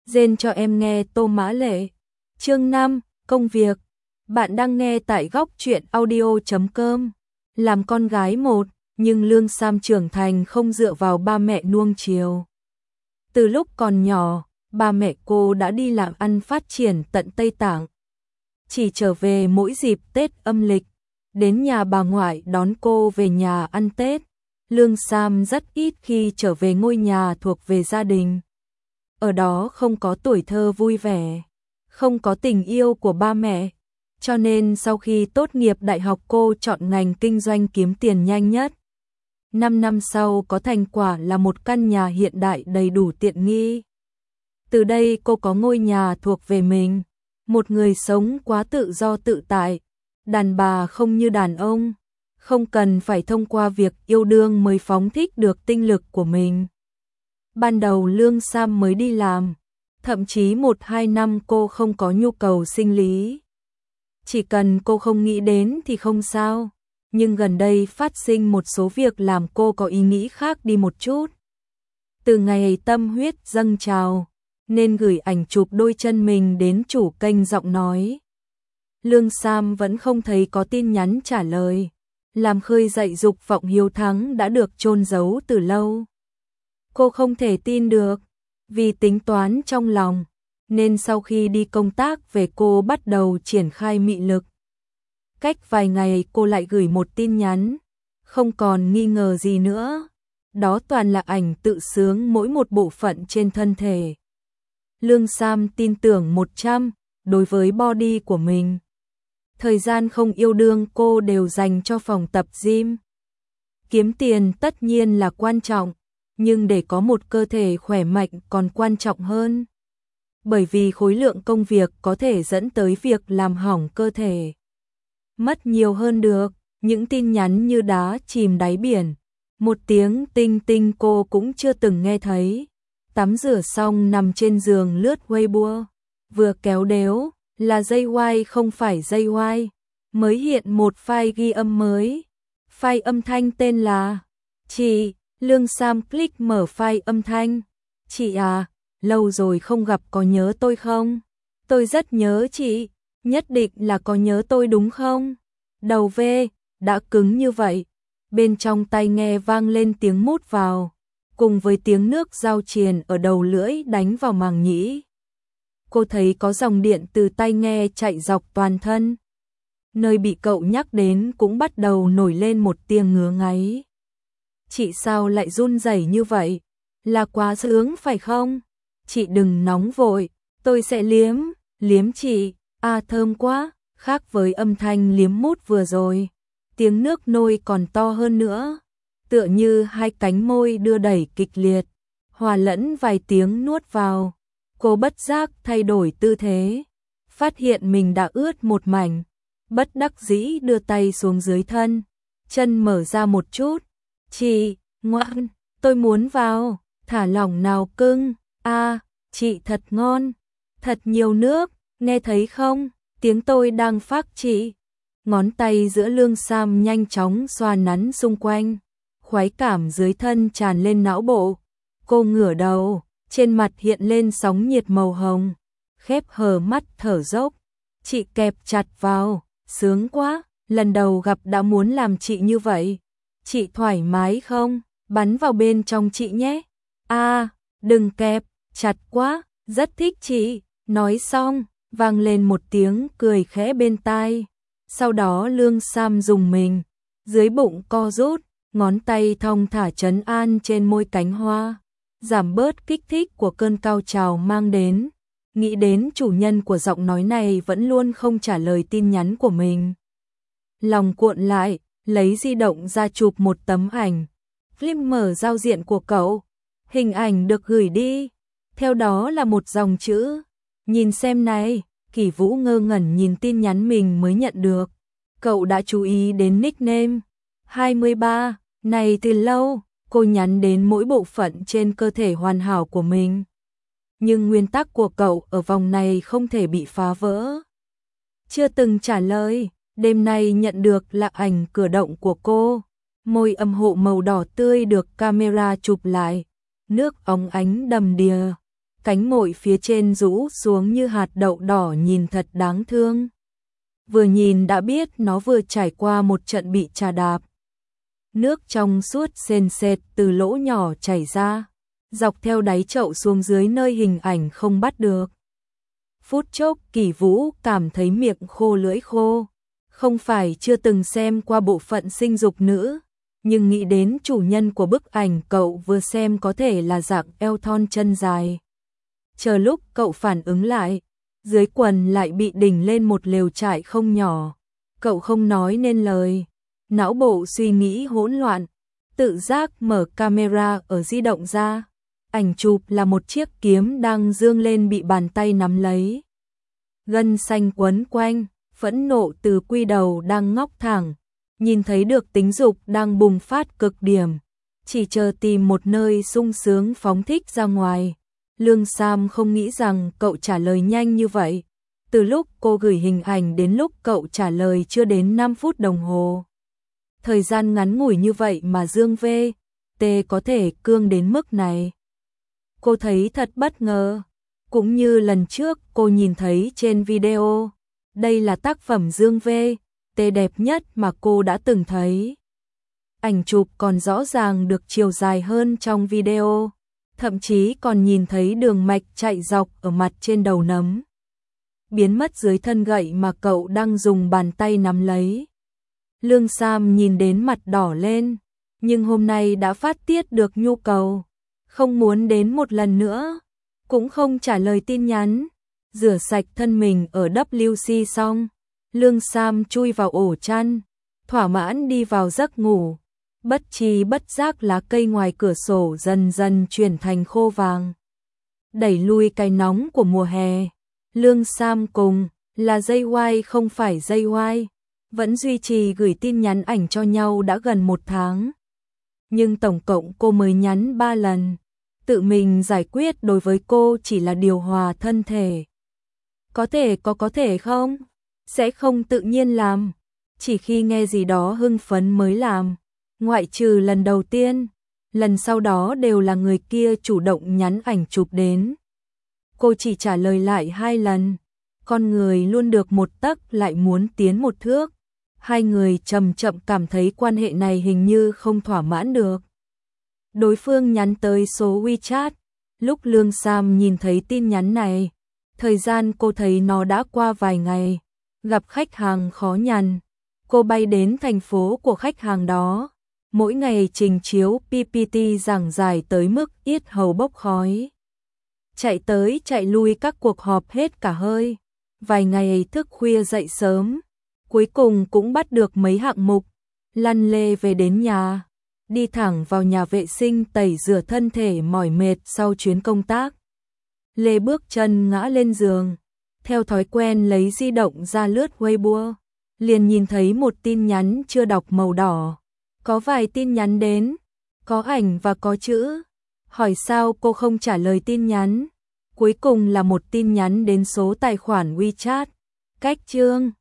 Rên cho em nghe Tô Mã Lệ. Chương 5, công việc. Bạn đang nghe tại góc truyện audio.com. Làm con gái một, nhưng Lương Sam trưởng thành không dựa vào ba mẹ nuông chiều. Từ lúc còn nhỏ, ba mẹ cô đã đi làm ăn phát triển tận Tây Tạng. Chỉ trở về mỗi dịp Tết âm lịch, đến nhà bà ngoại đón cô về nhà ăn Tết. Lương Sam rất ít khi trở về ngôi nhà thuộc về gia đình. Ở đó không có tuổi thơ vui vẻ, không có tình yêu của ba mẹ. Cho nên sau khi tốt nghiệp đại học cô chọn ngành kinh doanh kiếm tiền nhanh nhất. 5 năm sau có thành quả là một căn nhà hiện đại đầy đủ tiện nghi. Từ đây cô có ngôi nhà thuộc về mình, một người sống quá tự do tự tại. Đàn bà không như đàn ông, không cần phải thông qua việc yêu đương mới phóng thích được tinh lực của mình. Ban đầu Lương Sam mới đi làm, thậm chí 1-2 năm cô không có nhu cầu sinh lý. Chỉ cần cô không nghĩ đến thì không sao, nhưng gần đây phát sinh một số việc làm cô có ý nghĩ khác đi một chút. Từ ngày tâm huyết dâng trào, nên gửi ảnh chụp đôi chân mình đến chủ kênh giọng nói. Lương Sam vẫn không thấy có tin nhắn trả lời, làm khơi dậy dục vọng hiếu thắng đã được chôn giấu từ lâu. Cô không thể tin được, vì tính toán trong lòng, nên sau khi đi công tác về cô bắt đầu triển khai mị lực. Cách vài ngày cô lại gửi một tin nhắn, không còn nghi ngờ gì nữa. Đó toàn là ảnh tự sướng mỗi một bộ phận trên thân thể. Lương Sam tin tưởng 100 đối với body của mình. Thời gian không yêu đương cô đều dành cho phòng tập gym. Kiếm tiền tất nhiên là quan trọng, nhưng để có một cơ thể khỏe mạnh còn quan trọng hơn. Bởi vì khối lượng công việc có thể dẫn tới việc làm hỏng cơ thể. Mất nhiều hơn được, những tin nhắn như đá chìm đáy biển. Một tiếng tinh tinh cô cũng chưa từng nghe thấy. Tắm rửa xong nằm trên giường lướt Weibo. Vừa kéo đếu, là dây Y không phải dây Y. Mới hiện một file ghi âm mới. File âm thanh tên là Chị. Lương Sam click mở file âm thanh. Chị à, lâu rồi không gặp, có nhớ tôi không? Tôi rất nhớ chị, nhất định là có nhớ tôi đúng không? Đầu V, đã cứng như vậy. Bên trong tai nghe vang lên tiếng mút vào, cùng với tiếng nước dao triền ở đầu lưỡi đánh vào màng nhĩ. Cô thấy có dòng điện từ tai nghe chạy dọc toàn thân. Nơi bị cậu nhắc đến cũng bắt đầu nổi lên một tia ngứa ngáy. Chị sao lại run rẩy như vậy? Là quá sướng phải không? Chị đừng nóng vội, tôi sẽ liếm chị. À thơm quá, khác với âm thanh liếm mút vừa rồi. Tiếng nước nôi còn to hơn nữa, tựa như hai cánh môi đưa đẩy kịch liệt, hòa lẫn vài tiếng nuốt vào. Cô bất giác thay đổi tư thế, phát hiện mình đã ướt một mảnh, bất đắc dĩ đưa tay xuống dưới thân, chân mở ra một chút. Chị, ngoan, tôi muốn vào, thả lỏng nào cưng. À, chị thật ngon, thật nhiều nước, nghe thấy không? Tiếng tôi đang phát chị. Ngón tay giữa Lương Sam nhanh chóng xoa nắn xung quanh, khoái cảm dưới thân tràn lên não bộ. Cô ngửa đầu, trên mặt hiện lên sóng nhiệt màu hồng, khép hờ mắt thở dốc. Chị kẹp chặt vào, sướng quá, lần đầu gặp đã muốn làm chị như vậy. Chị thoải mái không? Bắn vào bên trong chị nhé. À, đừng kẹp, chặt quá, rất thích chị. Nói xong, vang lên một tiếng cười khẽ bên tai. Sau đó Lương Sam dùng mình, dưới bụng co rút, ngón tay thong thả trấn an trên môi cánh hoa, giảm bớt kích thích của cơn cao trào mang đến. Nghĩ đến chủ nhân của giọng nói này vẫn luôn không trả lời tin nhắn của mình. Lòng cuộn lại, lấy di động ra chụp một tấm ảnh. Flip mở giao diện của cậu, hình ảnh được gửi đi. Theo đó là một dòng chữ. Nhìn xem này. Kỷ Vũ ngơ ngẩn nhìn tin nhắn mình mới nhận được. Cậu đã chú ý đến nickname 23 này từ lâu. Cô nhắn đến mỗi bộ phận trên cơ thể hoàn hảo của mình. Nhưng nguyên tắc của cậu ở vòng này không thể bị phá vỡ. Chưa từng trả lời, đêm nay nhận được là ảnh cử động của cô. Môi âm hộ màu đỏ tươi được camera chụp lại. Nước óng ánh đầm đìa. cánh mồi phía trên rũ xuống như hạt đậu đỏ nhìn thật đáng thương. Vừa nhìn đã biết nó vừa trải qua một trận bị trà đạp. Nước trong suốt sền sệt từ lỗ nhỏ chảy ra, dọc theo đáy chậu xuống dưới nơi hình ảnh không bắt được. Phút chốc Kỷ Vũ cảm thấy miệng khô lưỡi khô, không phải chưa từng xem qua bộ phận sinh dục nữ, nhưng nghĩ đến chủ nhân của bức ảnh cậu vừa xem có thể là dạng eo thon chân dài. Chờ lúc cậu phản ứng lại, dưới quần lại bị đỉnh lên một lều trại không nhỏ. Cậu không nói nên lời, não bộ suy nghĩ hỗn loạn, tự giác mở camera ở di động ra. Ảnh chụp là một chiếc kiếm đang dương lên bị bàn tay nắm lấy. Gân xanh quấn quanh, phẫn nộ từ quy đầu đang ngóc thẳng, nhìn thấy được tính dục đang bùng phát cực điểm, chỉ chờ tìm một nơi sung sướng phóng thích ra ngoài. Lương Sam không nghĩ rằng cậu trả lời nhanh như vậy. Từ lúc cô gửi hình ảnh đến lúc cậu trả lời chưa đến 5 phút đồng hồ. Thời gian ngắn ngủi như vậy mà Dương V.T có thể cương đến mức này. Cô thấy thật bất ngờ. Cũng như lần trước cô nhìn thấy trên video. Đây là tác phẩm Dương V.T đẹp nhất mà cô đã từng thấy. Ảnh chụp còn rõ ràng được chiều dài hơn trong video. Thậm chí còn nhìn thấy đường mạch chạy dọc ở mặt trên đầu nấm. Biến mất dưới thân gậy mà cậu đang dùng bàn tay nắm lấy. Lương Sam nhìn đến mặt đỏ lên, nhưng hôm nay đã phát tiết được nhu cầu. Không muốn đến một lần nữa, cũng không trả lời tin nhắn. Rửa sạch thân mình ở WC xong, Lương Sam chui vào ổ chăn, thỏa mãn đi vào giấc ngủ. Bất tri bất giác lá cây ngoài cửa sổ dần dần chuyển thành khô vàng. Đẩy lui cái nóng của mùa hè, Lương Sam cùng là JY không phải JY, vẫn duy trì gửi tin nhắn ảnh cho nhau đã gần 1 tháng. Nhưng tổng cộng cô mới nhắn 3 lần. Tự mình giải quyết đối với cô chỉ là điều hòa thân thể. Có thể không? Sẽ không tự nhiên làm. Chỉ khi nghe gì đó hưng phấn mới làm. Ngoại trừ lần đầu tiên, lần sau đó đều là người kia chủ động nhắn ảnh chụp đến. Cô chỉ trả lời lại 2 lần. Con người luôn được một tấc lại muốn tiến một thước. Hai người chậm chậm cảm thấy quan hệ này hình như không thỏa mãn được. Đối phương nhắn tới số WeChat. Lúc Lương Sam nhìn thấy tin nhắn này, thời gian cô thấy nó đã qua vài ngày. Gặp khách hàng khó nhằn, cô bay đến thành phố của khách hàng đó. Mỗi ngày trình chiếu PPT giảng giải tới mức yết hầu bốc khói. Chạy tới chạy lui các cuộc họp hết cả hơi. Vài ngày thức khuya dậy sớm. Cuối cùng cũng bắt được mấy hạng mục. Lăn lê về đến nhà. Đi thẳng vào nhà vệ sinh tẩy rửa thân thể mỏi mệt sau chuyến công tác. Lê bước chân ngã lên giường. Theo thói quen lấy di động ra lướt Weibo. Liền nhìn thấy một tin nhắn chưa đọc màu đỏ. Có vài tin nhắn đến, có ảnh và có chữ. Hỏi sao cô không trả lời tin nhắn. Cuối cùng là một tin nhắn đến số tài khoản WeChat. Cách chương